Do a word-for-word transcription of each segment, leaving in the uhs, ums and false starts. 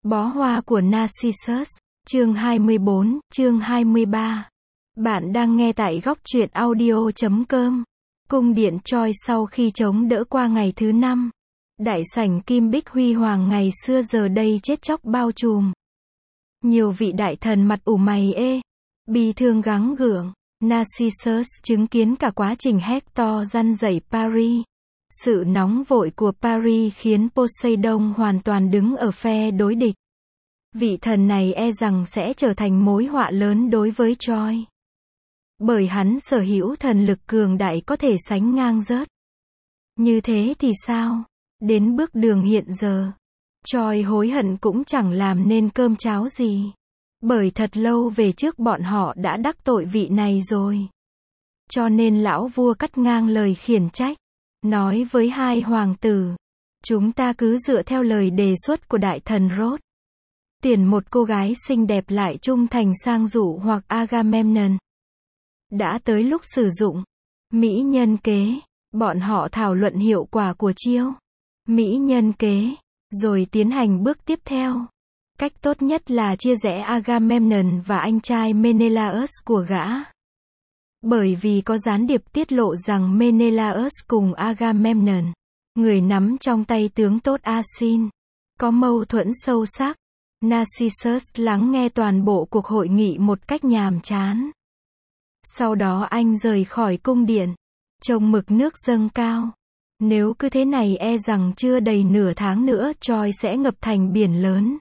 Bó hoa của Narcissus, chương hai mươi bốn, chương hai mươi ba. Bạn đang nghe tại góc truyện audio chấm com. Cung điện Troy sau khi chống đỡ qua ngày thứ năm. Đại sảnh kim bích huy hoàng ngày xưa giờ đây chết chóc bao trùm. Nhiều vị đại thần mặt ủ mày ê, bi thương gắng gượng. Narcissus chứng kiến cả quá trình Hector răn rẩy Paris. Sự nóng vội của Paris khiến Poseidon hoàn toàn đứng ở phe đối địch. Vị thần này e rằng sẽ trở thành mối họa lớn đối với Troy. Bởi hắn sở hữu thần lực cường đại có thể sánh ngang rớt. Như thế thì sao? Đến bước đường hiện giờ, Troy hối hận cũng chẳng làm nên cơm cháo gì. Bởi thật lâu về trước bọn họ đã đắc tội vị này rồi. Cho nên lão vua cắt ngang lời khiển trách. Nói với hai hoàng tử, chúng ta cứ dựa theo lời đề xuất của đại thần Rốt. Tuyển một cô gái xinh đẹp lại trung thành sang dụ hoặc Agamemnon. Đã tới lúc sử dụng mỹ nhân kế, bọn họ thảo luận hiệu quả của chiêu mỹ nhân kế, rồi tiến hành bước tiếp theo. Cách tốt nhất là chia rẽ Agamemnon và anh trai Menelaus của gã. Bởi vì có gián điệp tiết lộ rằng Menelaus cùng Agamemnon, người nắm trong tay tướng tốt Asin, có mâu thuẫn sâu sắc. Narcissus lắng nghe toàn bộ cuộc hội nghị một cách nhàm chán. Sau đó anh rời khỏi cung điện, trông mực nước dâng cao. Nếu cứ thế này e rằng chưa đầy nửa tháng nữa Troy sẽ ngập thành biển lớn.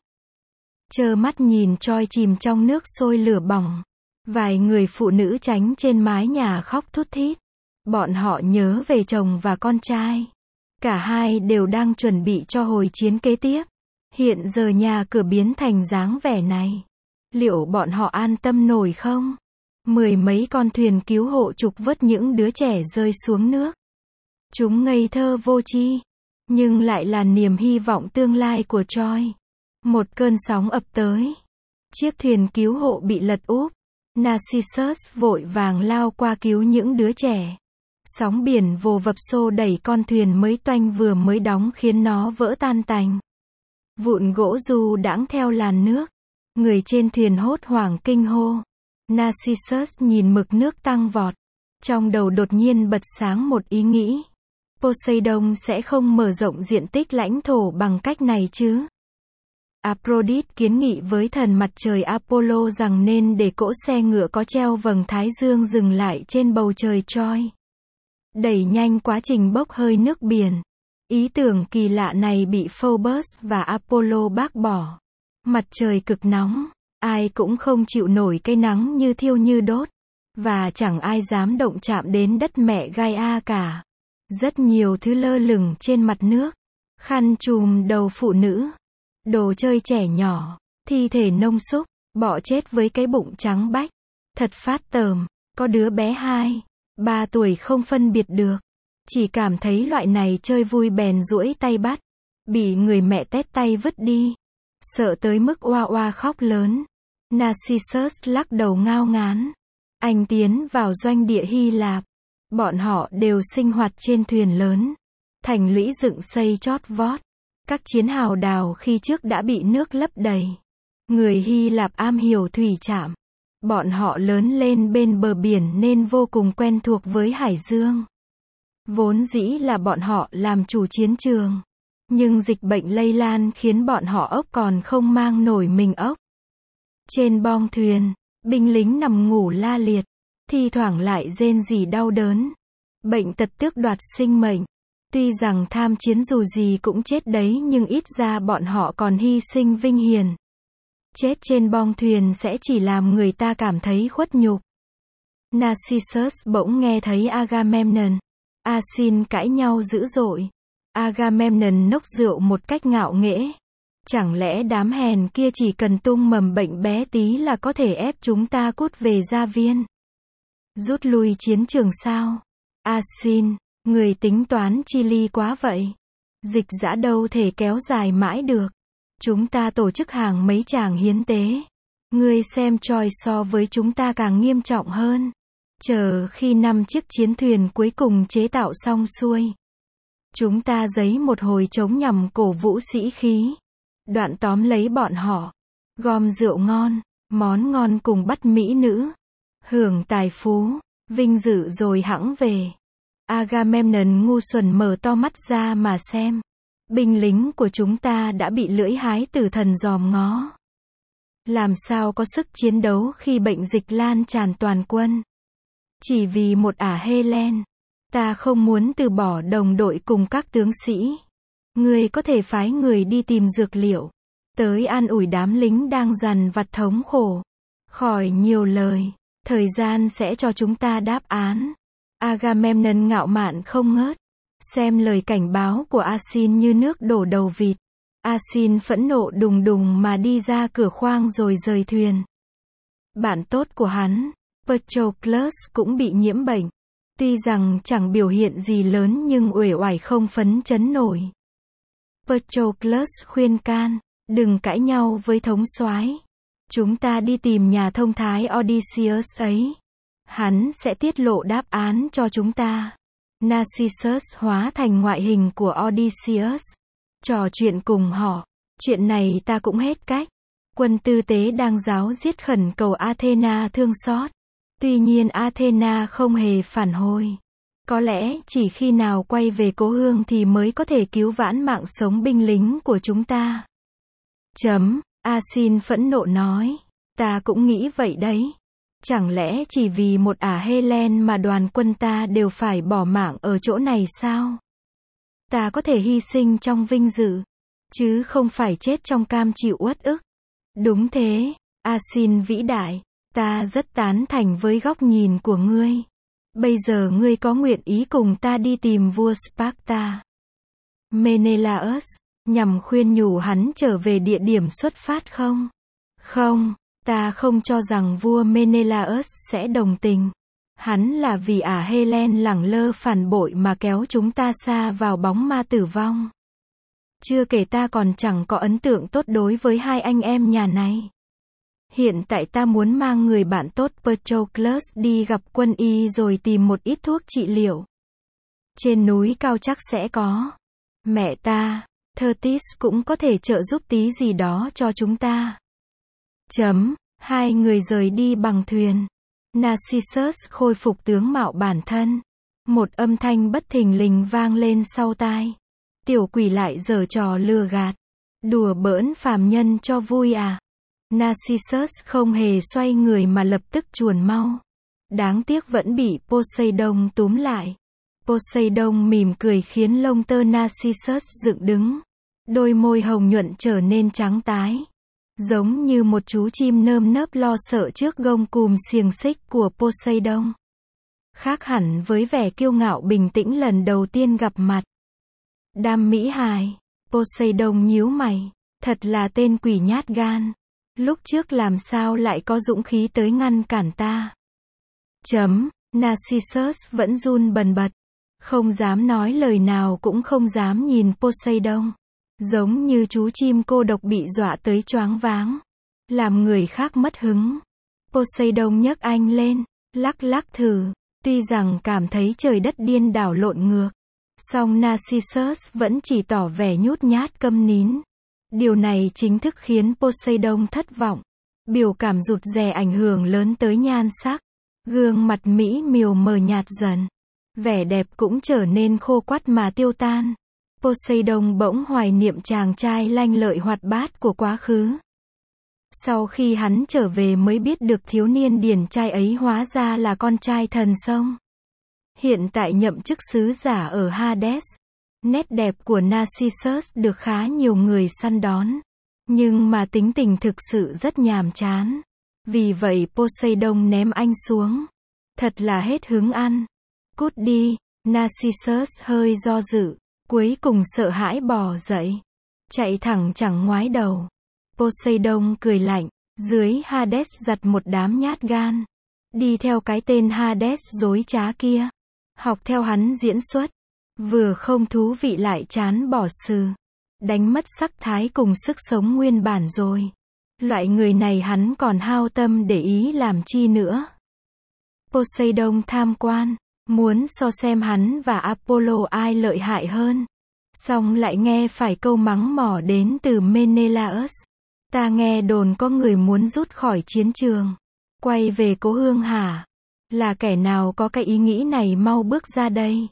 Trơ mắt nhìn Troy chìm trong nước sôi lửa bỏng. Vài người phụ nữ tránh trên mái nhà khóc thút thít. Bọn họ nhớ về chồng và con trai. Cả hai đều đang chuẩn bị cho hồi chiến kế tiếp. Hiện giờ nhà cửa biến thành dáng vẻ này. Liệu bọn họ an tâm nổi không? Mười mấy con thuyền cứu hộ trục vớt những đứa trẻ rơi xuống nước. Chúng ngây thơ vô tri, nhưng lại là niềm hy vọng tương lai của Troy. Một cơn sóng ập tới. Chiếc thuyền cứu hộ bị lật úp. Narcissus vội vàng lao qua cứu những đứa trẻ. Sóng biển vồ vập xô đẩy con thuyền mới toanh vừa mới đóng khiến nó vỡ tan tành. Vụn gỗ du đãng theo làn nước. Người trên thuyền hốt hoảng kinh hô. Narcissus nhìn mực nước tăng vọt. Trong đầu đột nhiên bật sáng một ý nghĩ. Poseidon sẽ không mở rộng diện tích lãnh thổ bằng cách này chứ. Aphrodite kiến nghị với thần mặt trời Apollo rằng nên để cỗ xe ngựa có treo vầng thái dương dừng lại trên bầu trời Troy. Đẩy nhanh quá trình bốc hơi nước biển. Ý tưởng kỳ lạ này bị Phobos và Apollo bác bỏ. Mặt trời cực nóng, ai cũng không chịu nổi cái nắng như thiêu như đốt. Và chẳng ai dám động chạm đến đất mẹ Gaia cả. Rất nhiều thứ lơ lửng trên mặt nước. Khăn trùm đầu phụ nữ. Đồ chơi trẻ nhỏ, thi thể nông súc, bọ chết với cái bụng trắng bách. Thật phát tởm, có đứa bé hai, ba tuổi không phân biệt được. Chỉ cảm thấy loại này chơi vui bèn duỗi tay bắt. Bị người mẹ tét tay vứt đi. Sợ tới mức oa oa khóc lớn. Narcissus lắc đầu ngao ngán. Anh tiến vào doanh địa Hy Lạp. Bọn họ đều sinh hoạt trên thuyền lớn. Thành lũy dựng xây chót vót. Các chiến hào đào khi trước đã bị nước lấp đầy. Người Hy Lạp am hiểu thủy trạm. Bọn họ lớn lên bên bờ biển nên vô cùng quen thuộc với hải dương. Vốn dĩ là bọn họ làm chủ chiến trường. Nhưng dịch bệnh lây lan khiến bọn họ ốc còn không mang nổi mình ốc. Trên bong thuyền, binh lính nằm ngủ la liệt. Thi thoảng lại rên rỉ đau đớn. Bệnh tật tước đoạt sinh mệnh. Tuy rằng tham chiến dù gì cũng chết đấy nhưng ít ra bọn họ còn hy sinh vinh hiển. Chết trên bong thuyền sẽ chỉ làm người ta cảm thấy khuất nhục. Narcissus bỗng nghe thấy Agamemnon, Asin cãi nhau dữ dội. Agamemnon nốc rượu một cách ngạo nghễ. Chẳng lẽ đám hèn kia chỉ cần tung mầm bệnh bé tí là có thể ép chúng ta cút về gia viên? Rút lui chiến trường sao? Asin, người tính toán chi ly quá vậy. Dịch dã đâu thể kéo dài mãi được. Chúng ta tổ chức hàng mấy tràng hiến tế. Ngươi xem Troy so với chúng ta càng nghiêm trọng hơn. Chờ khi năm chiếc chiến thuyền cuối cùng chế tạo xong xuôi. Chúng ta giấy một hồi trống nhằm cổ vũ sĩ khí. Đoạn tóm lấy bọn họ, gom rượu ngon, món ngon cùng bắt mỹ nữ, hưởng tài phú, vinh dự rồi hẵng về. Agamemnon ngu xuẩn mở to mắt ra mà xem. Binh lính của chúng ta đã bị lưỡi hái tử thần dòm ngó. Làm sao có sức chiến đấu khi bệnh dịch lan tràn toàn quân. Chỉ vì một ả Helen, ta không muốn từ bỏ đồng đội cùng các tướng sĩ. Ngươi có thể phái người đi tìm dược liệu, tới an ủi đám lính đang dằn vặt thống khổ. Khỏi nhiều lời, thời gian sẽ cho chúng ta đáp án. Agamemnon ngạo mạn không ngớt, xem lời cảnh báo của Asin như nước đổ đầu vịt. Asin phẫn nộ đùng đùng mà đi ra cửa khoang rồi rời thuyền. Bạn tốt của hắn, Patroclus cũng bị nhiễm bệnh. Tuy rằng chẳng biểu hiện gì lớn nhưng uể oải không phấn chấn nổi. Patroclus khuyên can, đừng cãi nhau với thống soái. Chúng ta đi tìm nhà thông thái Odysseus ấy. Hắn sẽ tiết lộ đáp án cho chúng ta. Narcissus hóa thành ngoại hình của Odysseus. Trò chuyện cùng họ. Chuyện này ta cũng hết cách. Quân tư tế đang giáo giết khẩn cầu Athena thương xót. Tuy nhiên Athena không hề phản hồi. Có lẽ chỉ khi nào quay về cố hương thì mới có thể cứu vãn mạng sống binh lính của chúng ta. Chấm. Asin phẫn nộ nói. Ta cũng nghĩ vậy đấy. Chẳng lẽ chỉ vì một ả Helen mà đoàn quân ta đều phải bỏ mạng ở chỗ này sao? Ta có thể hy sinh trong vinh dự, chứ không phải chết trong cam chịu uất ức. Đúng thế, Asin vĩ đại, ta rất tán thành với góc nhìn của ngươi. Bây giờ ngươi có nguyện ý cùng ta đi tìm vua Sparta, Menelaus, nhằm khuyên nhủ hắn trở về địa điểm xuất phát không? Không, ta không cho rằng vua Menelaus sẽ đồng tình. Hắn là vì ả Helen lẳng lơ phản bội mà kéo chúng ta xa vào bóng ma tử vong. Chưa kể ta còn chẳng có ấn tượng tốt đối với hai anh em nhà này. Hiện tại ta muốn mang người bạn tốt Patroclus đi gặp quân y rồi tìm một ít thuốc trị liệu. Trên núi cao chắc sẽ có. Mẹ ta, Thertis cũng có thể trợ giúp tí gì đó cho chúng ta. Chấm. Hai người rời đi bằng thuyền. Narcissus khôi phục tướng mạo bản thân. Một âm thanh bất thình lình vang lên sau tai. Tiểu quỷ lại giở trò lừa gạt. Đùa bỡn phàm nhân cho vui à? Narcissus không hề xoay người mà lập tức chuồn mau. Đáng tiếc vẫn bị Poseidon túm lại. Poseidon mỉm cười khiến lông tơ Narcissus dựng đứng. Đôi môi hồng nhuận trở nên trắng tái. Giống như một chú chim nơm nớp lo sợ trước gông cùm xiềng xích của Poseidon. Khác hẳn với vẻ kiêu ngạo bình tĩnh lần đầu tiên gặp mặt. Đam mỹ hài. Poseidon nhíu mày. Thật là tên quỷ nhát gan. Lúc trước làm sao lại có dũng khí tới ngăn cản ta. Chấm. Narcissus vẫn run bần bật. Không dám nói lời nào cũng không dám nhìn Poseidon. Giống như chú chim cô độc bị dọa tới choáng váng. Làm người khác mất hứng. Poseidon nhấc anh lên, lắc lắc thử. Tuy rằng cảm thấy trời đất điên đảo lộn ngược. Song Narcissus vẫn chỉ tỏ vẻ nhút nhát câm nín. Điều này chính thức khiến Poseidon thất vọng. Biểu cảm rụt rè ảnh hưởng lớn tới nhan sắc. Gương mặt mỹ miều mờ nhạt dần. Vẻ đẹp cũng trở nên khô quắt mà tiêu tan. Poseidon bỗng hoài niệm chàng trai lanh lợi hoạt bát của quá khứ. Sau khi hắn trở về mới biết được thiếu niên điển trai ấy hóa ra là con trai thần sông. Hiện tại nhậm chức sứ giả ở Hades. Nét đẹp của Narcissus được khá nhiều người săn đón. Nhưng mà tính tình thực sự rất nhàm chán. Vì vậy Poseidon ném anh xuống. Thật là hết hứng ăn. Cút đi. Narcissus hơi do dự. Cuối cùng sợ hãi bò dậy. Chạy thẳng chẳng ngoái đầu. Poseidon cười lạnh. Dưới Hades giặt một đám nhát gan. Đi theo cái tên Hades dối trá kia. Học theo hắn diễn xuất. Vừa không thú vị lại chán bỏ sừ. Đánh mất sắc thái cùng sức sống nguyên bản rồi. Loại người này hắn còn hao tâm để ý làm chi nữa. Poseidon tham quan. Muốn so xem hắn và Apollo ai lợi hại hơn. Xong lại nghe phải câu mắng mỏ đến từ Menelaus. Ta nghe đồn có người muốn rút khỏi chiến trường, quay về cố hương hả? Là kẻ nào có cái ý nghĩ này mau bước ra đây.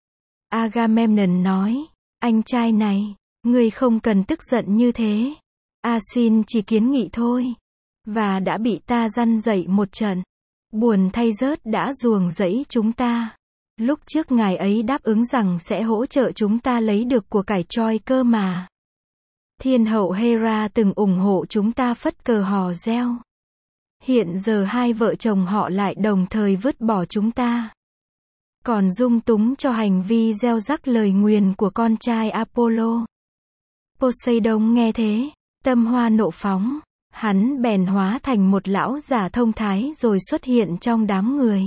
Agamemnon nói, anh trai này, ngươi không cần tức giận như thế. A xin chỉ kiến nghị thôi. Và đã bị ta răn dạy một trận. Buồn thay rớt đã ruồng rẫy chúng ta. Lúc trước ngài ấy đáp ứng rằng sẽ hỗ trợ chúng ta lấy được của cải Troy cơ mà. Thiên hậu Hera từng ủng hộ chúng ta phất cờ hò reo. Hiện giờ hai vợ chồng họ lại đồng thời vứt bỏ chúng ta. Còn dung túng cho hành vi gieo rắc lời nguyền của con trai Apollo. Poseidon nghe thế, tâm hoa nộ phóng. Hắn bèn hóa thành một lão giả thông thái rồi xuất hiện trong đám người.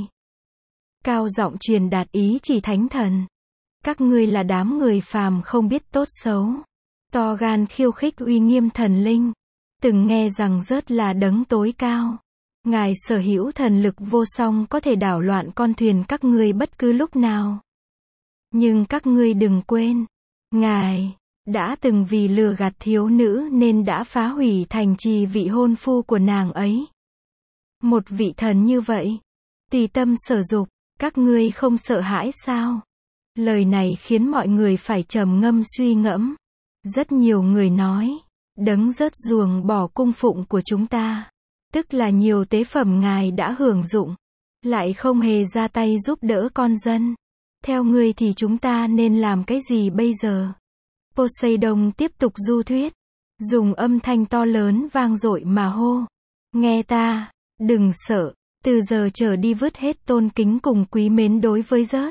Cao giọng truyền đạt ý chỉ thánh thần. Các ngươi là đám người phàm không biết tốt xấu. To gan khiêu khích uy nghiêm thần linh. Từng nghe rằng rớt là đấng tối cao. Ngài sở hữu thần lực vô song có thể đảo loạn con thuyền các ngươi bất cứ lúc nào. Nhưng các ngươi đừng quên. Ngài đã từng vì lừa gạt thiếu nữ nên đã phá hủy thành trì vị hôn phu của nàng ấy. Một vị thần như vậy. Tùy tâm sở dục. Các ngươi không sợ hãi sao? Lời này khiến mọi người phải trầm ngâm suy ngẫm. Rất nhiều người nói, đấng rớt ruồng bỏ cung phụng của chúng ta. Tức là nhiều tế phẩm ngài đã hưởng dụng. Lại không hề ra tay giúp đỡ con dân. Theo ngươi thì chúng ta nên làm cái gì bây giờ? Poseidon tiếp tục du thuyết. Dùng âm thanh to lớn vang dội mà hô. Nghe ta, đừng sợ. Từ giờ trở đi vứt hết tôn kính cùng quý mến đối với rớt.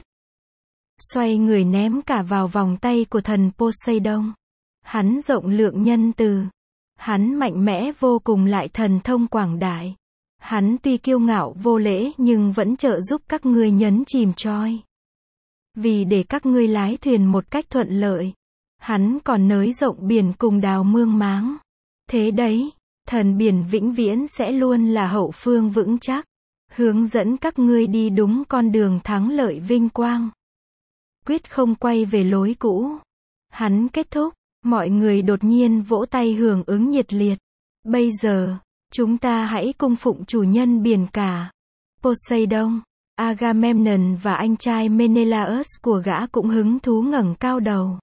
Xoay người ném cả vào vòng tay của thần Poseidon. Hắn rộng lượng nhân từ. Hắn mạnh mẽ vô cùng lại thần thông quảng đại. Hắn tuy kiêu ngạo vô lễ nhưng vẫn trợ giúp các ngươi nhấn chìm Troy. Vì để các ngươi lái thuyền một cách thuận lợi. Hắn còn nới rộng biển cùng đào mương máng. Thế đấy, thần biển vĩnh viễn sẽ luôn là hậu phương vững chắc. Hướng dẫn các ngươi đi đúng con đường thắng lợi vinh quang. Quyết không quay về lối cũ. Hắn kết thúc, mọi người đột nhiên vỗ tay hưởng ứng nhiệt liệt. Bây giờ, chúng ta hãy cung phụng chủ nhân biển cả. Poseidon, Agamemnon và anh trai Menelaus của gã cũng hứng thú ngẩng cao đầu.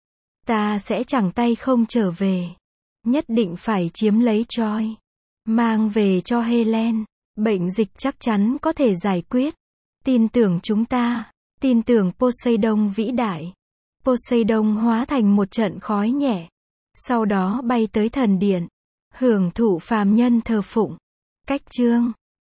Ta sẽ chẳng tay không trở về. Nhất định phải chiếm lấy Troy. Mang về cho Helen. Bệnh dịch chắc chắn có thể giải quyết. Tin tưởng chúng ta. Tin tưởng Poseidon vĩ đại. Poseidon hóa thành một trận khói nhẹ. Sau đó bay tới thần điện. Hưởng thụ phàm nhân thờ phụng. Cách chương